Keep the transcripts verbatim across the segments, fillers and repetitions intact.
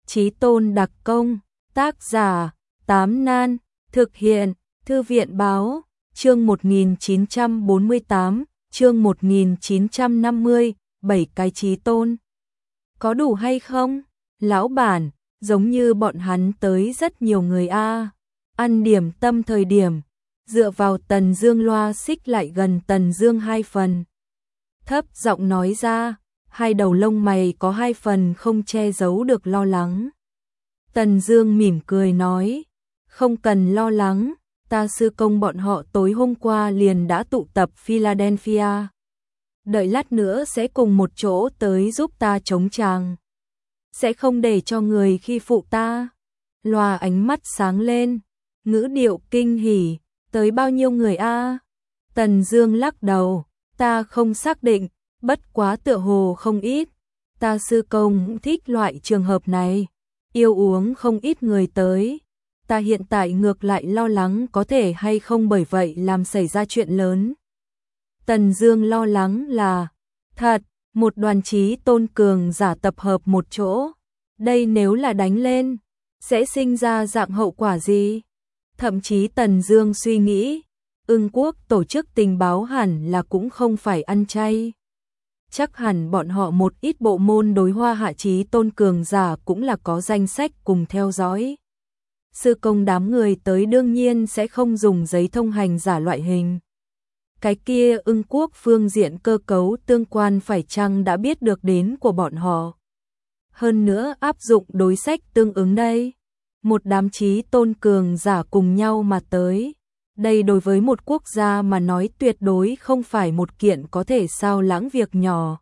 Chí Tôn đặc công, tác giả, Tám Nan, thực hiện, Thư viện báo, chương một nghìn chín trăm bốn mươi tám, chương một nghìn chín trăm năm mươi, bảy cái Chí Tôn. Có đủ hay không? Lão bản, giống như bọn hắn tới rất nhiều người a. Ăn điểm tâm thời điểm, dựa vào Tần Dương loa xích lại gần Tần Dương hai phần. Thấp giọng nói ra, hai đầu lông mày có hai phần không che giấu được lo lắng. Tần Dương mỉm cười nói, không cần lo lắng, ta sư công bọn họ tối hôm qua liền đã tụ tập Philadelphia. Đợi lát nữa sẽ cùng một chỗ tới giúp ta chống tràng. Sẽ không để cho người khi phụ ta. Loa ánh mắt sáng lên, ngữ điệu kinh hỉ, tới bao nhiêu người a? Tần Dương lắc đầu, ta không xác định, bất quá tựa hồ không ít. Ta sư công thích loại trường hợp này, yêu uống không ít người tới. Ta hiện tại ngược lại lo lắng có thể hay không bởi vậy làm xảy ra chuyện lớn. Tần Dương lo lắng là, thật, một đoàn Chí Tôn cường giả tập hợp một chỗ, đây nếu là đánh lên, sẽ sinh ra dạng hậu quả gì? Thậm chí Tần Dương suy nghĩ, Ưng Quốc tổ chức tình báo hẳn là cũng không phải ăn chay. Chắc hẳn bọn họ một ít bộ môn đối Hoa Hạ Chí Tôn cường giả cũng là có danh sách cùng theo dõi. Sư công đám người tới đương nhiên sẽ không dùng giấy thông hành giả loại hình. Cái kia Ưng Quốc phương diện cơ cấu tương quan phải chăng đã biết được đến của bọn họ. Hơn nữa áp dụng đối sách tương ứng đây. Một đám Chí Tôn cường giả cùng nhau mà tới. Đây đối với một quốc gia mà nói tuyệt đối không phải một kiện có thể sao lãng việc nhỏ.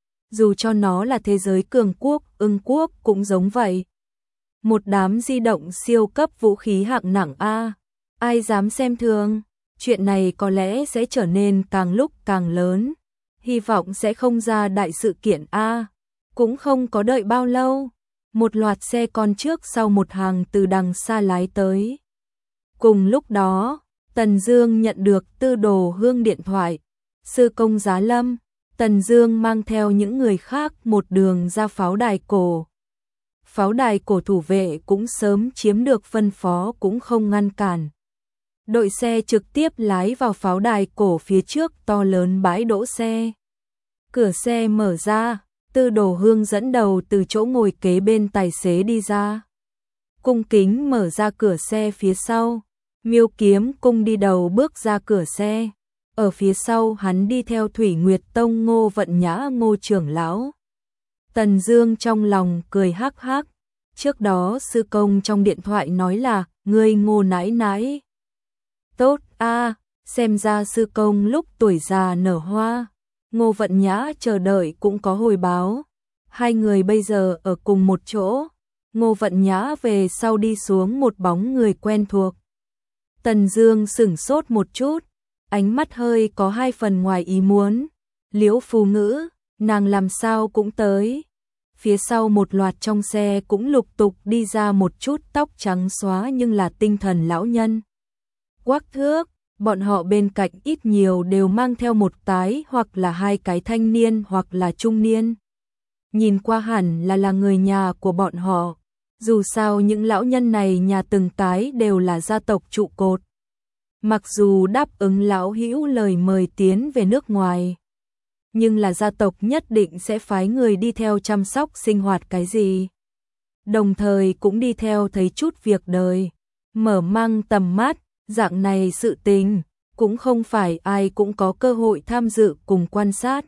Dù cho nó là thế giới cường quốc, Ưng Quốc cũng giống vậy. Một đám di động siêu cấp vũ khí hạng nặng a, ai dám xem thường, chuyện này có lẽ sẽ trở nên càng lúc càng lớn, hy vọng sẽ không ra đại sự kiện a. Cũng không có đợi bao lâu, một loạt xe con trước sau một hàng từ đằng xa lái tới. Cùng lúc đó, Tần Dương nhận được Tư Đồ Hương điện thoại, sư công Giá Lâm. Tần Dương mang theo những người khác một đường ra pháo đài cổ. Pháo đài cổ thủ vệ cũng sớm chiếm được phân phó cũng không ngăn cản. Đội xe trực tiếp lái vào pháo đài cổ phía trước to lớn bãi đỗ xe. Cửa xe mở ra, Tư Đồ Hương dẫn đầu từ chỗ ngồi kế bên tài xế đi ra. Cung kính mở ra cửa xe phía sau, Miêu Kiếm Cung đi đầu bước ra cửa xe. Ở phía sau hắn đi theo Thủy Nguyệt Tông Ngô Vận Nhã Ngô trưởng lão. Tần Dương trong lòng cười hắc hắc, trước đó sư công trong điện thoại nói là, ngươi Ngô nãi nãi. Tốt a, xem ra sư công lúc tuổi già nở hoa. Ngô Vận Nhã chờ đợi cũng có hồi báo. Hai người bây giờ ở cùng một chỗ. Ngô Vận Nhã về sau đi xuống một bóng người quen thuộc. Tần Dương sững sốt một chút, ánh mắt hơi có hai phần ngoài ý muốn. Liễu Phù Ngữ, nàng làm sao cũng tới. Phía sau một loạt trong xe cũng lục tục đi ra một chút tóc trắng xóa nhưng là tinh thần lão nhân. Quắc thước, bọn họ bên cạnh ít nhiều đều mang theo một cái hoặc là hai cái thanh niên hoặc là trung niên. Nhìn qua hẳn là là người nhà của bọn họ. Dù sao những lão nhân này nhà từng cái đều là gia tộc trụ cột. Mặc dù đáp ứng lão hữu lời mời tiến về nước ngoài, nhưng là gia tộc nhất định sẽ phái người đi theo chăm sóc sinh hoạt cái gì. Đồng thời cũng đi theo thấy chút việc đời, mở mang tầm mắt, dạng này sự tình, cũng không phải ai cũng có cơ hội tham dự cùng quan sát.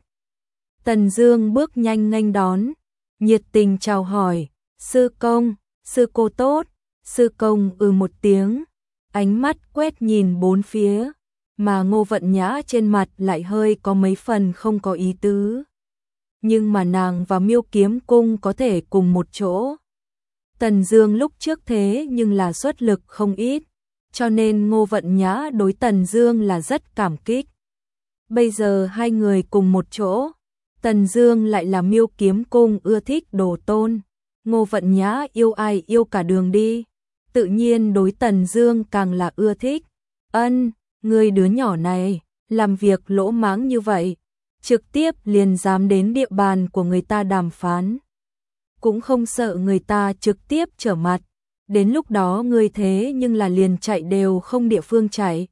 Tần Dương bước nhanh nghênh đón, nhiệt tình chào hỏi, sư công, sư cô tốt, sư công ừ một tiếng, ánh mắt quét nhìn bốn phía. Mà Ngô Vận Nhã trên mặt lại hơi có mấy phần không có ý tứ. Nhưng mà nàng và Miêu Kiếm Cung có thể cùng một chỗ. Tần Dương lúc trước thế nhưng là xuất lực không ít, cho nên Ngô Vận Nhã đối Tần Dương là rất cảm kích. Bây giờ hai người cùng một chỗ, Tần Dương lại là Miêu Kiếm Cung ưa thích đồ tôn, Ngô Vận Nhã yêu ai yêu cả đường đi, tự nhiên đối Tần Dương càng là ưa thích. Ân, người đứa nhỏ này, làm việc lỗ mãng như vậy, trực tiếp liền dám đến địa bàn của người ta đàm phán. cũng không sợ người ta trực tiếp trở mặt, đến lúc đó ngươi thế nhưng là liền chạy đều không địa phương chạy.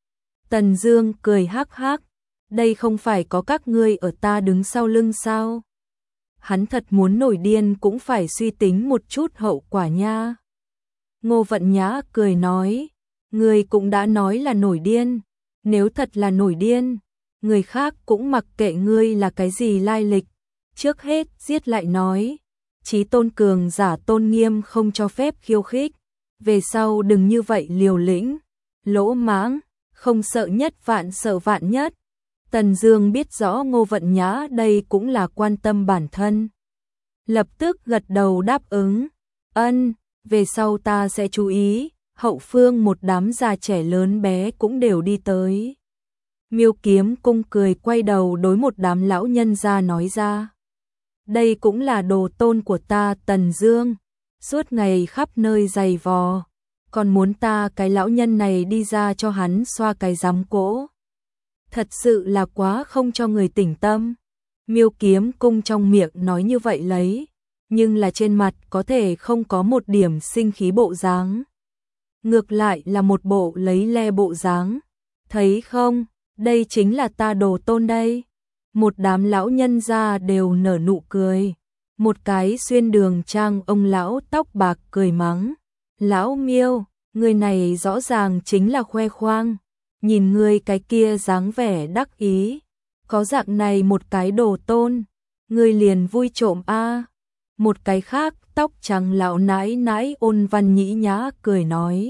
Tần Dương cười hắc hắc, đây không phải có các ngươi ở ta đứng sau lưng sao? Hắn thật muốn nổi điên cũng phải suy tính một chút hậu quả nha. Ngô Vận Nhã cười nói, ngươi cũng đã nói là nổi điên, nếu thật là nổi điên, người khác cũng mặc kệ ngươi là cái gì lai lịch, trước hết giết lại nói, chí tôn cường giả tôn nghiêm không cho phép khiêu khích, về sau đừng như vậy liều lĩnh, lỗ mãng, không sợ nhất vạn sợ vạn nhất. Tần Dương biết rõ Ngô Vận Nhã đây cũng là quan tâm bản thân, lập tức gật đầu đáp ứng, ân, về sau ta sẽ chú ý. Hậu phương một đám già trẻ lớn bé cũng đều đi tới. Miêu Kiếm Cung cười quay đầu đối một đám lão nhân ra nói ra, đây cũng là đồ tôn của ta Tần Dương, suốt ngày khắp nơi giày vò, còn muốn ta cái lão nhân này đi ra cho hắn xoa cái giám cỗ. Thật sự là quá không cho người tỉnh tâm. Miêu Kiếm Cung trong miệng nói như vậy lấy, nhưng là trên mặt có thể không có một điểm sinh khí bộ dáng. Ngược lại là một bộ lấy le bộ dáng. Thấy không, đây chính là ta đồ tôn đây. Một đám lão nhân gia đều nở nụ cười. Một cái xuyên đường trang ông lão tóc bạc cười mắng. Lão Miêu, người này rõ ràng chính là khoe khoang. Nhìn ngươi cái kia dáng vẻ đắc ý. Có dạng này một cái đồ tôn. Ngươi liền vui trộm a. Một cái khác tóc trắng lão nãi nãi Ôn Văn Nhĩ Nhã cười nói.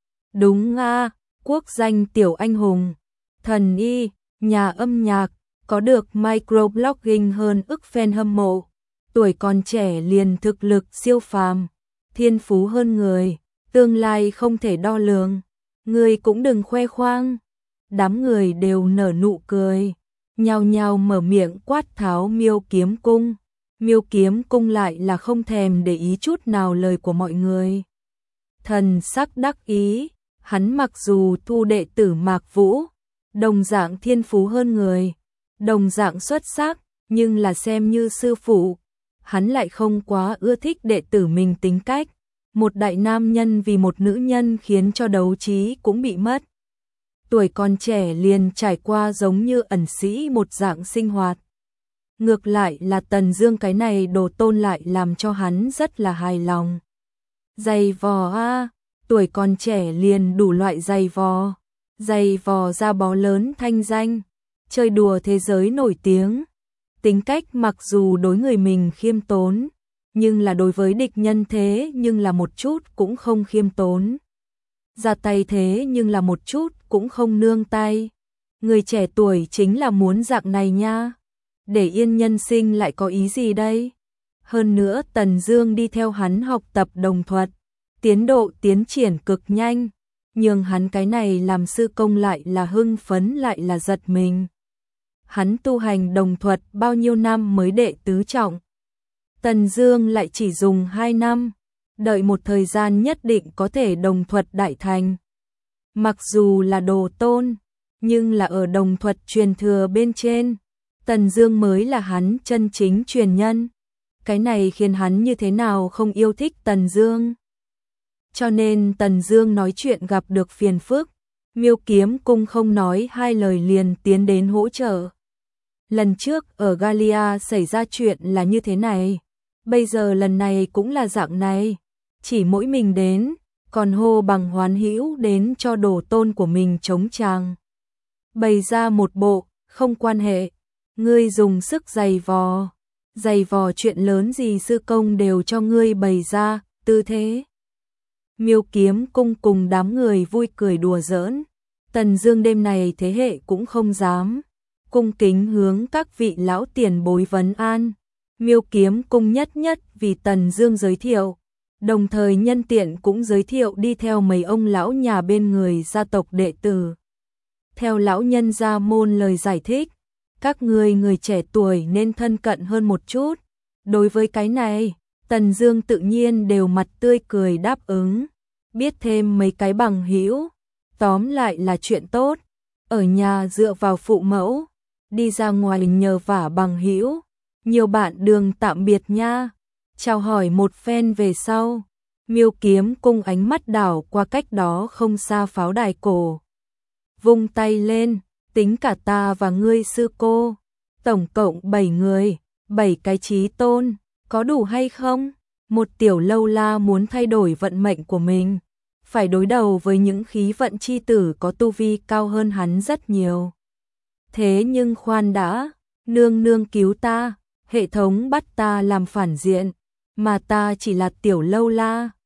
Đúng a, quốc danh tiểu anh hùng, thần y, nhà âm nhạc, có được microblogging hơn ức fan hâm mộ, tuổi còn trẻ liền thực lực siêu phàm, thiên phú hơn người, tương lai không thể đo lường, người cũng đừng khoe khoang. Đám người đều nở nụ cười, nhao nhao mở miệng quát tháo Miêu Kiếm Cung. Miêu Kiếm Cung lại là không thèm để ý chút nào lời của mọi người. Thần sắc đắc ý, hắn mặc dù thu đệ tử Mạc Vũ, đồng dạng thiên phú hơn người, đồng dạng xuất sắc, nhưng là xem như sư phụ, hắn lại không quá ưa thích đệ tử mình tính cách. Một đại nam nhân vì một nữ nhân khiến cho đấu trí cũng bị mất. Tuổi còn trẻ liền trải qua giống như ẩn sĩ một dạng sinh hoạt. Ngược lại là Tần Dương cái này đồ tôn lại làm cho hắn rất là hài lòng. Giày vò a, tuổi còn trẻ liền đủ loại giày vò, giày vò ra bó lớn thanh danh, chơi đùa thế giới nổi tiếng. Tính cách mặc dù đối người mình khiêm tốn, nhưng là đối với địch nhân thế nhưng là một chút cũng không khiêm tốn. Ra tay thế nhưng là một chút cũng không nương tay. Người trẻ tuổi chính là muốn dạng này nha. Để yên nhân sinh lại có ý gì đây? Hơn nữa Tần Dương đi theo hắn học tập đồng thuật, tiến độ tiến triển cực nhanh, nhưng hắn cái này làm sư công lại là hưng phấn lại là giật mình. Hắn tu hành đồng thuật bao nhiêu năm mới đệ tứ trọng? Tần Dương lại chỉ dùng hai năm, đợi một thời gian nhất định có thể đồng thuật đại thành. Mặc dù là đồ tôn, nhưng là ở đồng thuật truyền thừa bên trên, Tần Dương mới là hắn chân chính truyền nhân. Cái này khiến hắn như thế nào không yêu thích Tần Dương. Cho nên Tần Dương nói chuyện gặp được phiền phức, Miêu Kiếm Cung không nói hai lời liền tiến đến hỗ trợ. Lần trước ở Galia xảy ra chuyện là như thế này, bây giờ lần này cũng là dạng này, chỉ mỗi mình đến, còn hô bằng hoán hữu đến cho đồ tôn của mình chống tràng. Bày ra một bộ, không quan hệ, ngươi dùng sức giày vò, giày vò chuyện lớn gì sư công đều cho ngươi bày ra, tư thế. Miêu Kiếm Cung cùng đám người vui cười đùa giỡn, Tần Dương đêm này thế hệ cũng không dám, cung kính hướng các vị lão tiền bối vấn an. Miêu Kiếm Cung nhất nhất vì Tần Dương giới thiệu, đồng thời nhân tiện cũng giới thiệu đi theo mấy ông lão nhà bên người gia tộc đệ tử. Theo lão nhân gia môn lời giải thích, các ngươi người trẻ tuổi nên thân cận hơn một chút. Đối với cái này, Tần Dương tự nhiên đều mặt tươi cười đáp ứng, biết thêm mấy cái bằng hữu, tóm lại là chuyện tốt. Ở nhà dựa vào phụ mẫu, đi ra ngoài nhờ vả bằng hữu, nhiều bạn đường tạm biệt nha. chào hỏi một phen về sau, Miêu Kiếm Cung ánh mắt đảo qua cách đó không xa pháo đài cổ. Vung tay lên, tính cả ta và ngươi sư cô, tổng cộng bảy người, bảy cái chí tôn, có đủ hay không? Một tiểu lâu la muốn thay đổi vận mệnh của mình, phải đối đầu với những khí vận chi tử có tu vi cao hơn hắn rất nhiều. Thế nhưng khoan đã, nương nương cứu ta, hệ thống bắt ta làm phản diện, mà ta chỉ là tiểu lâu la,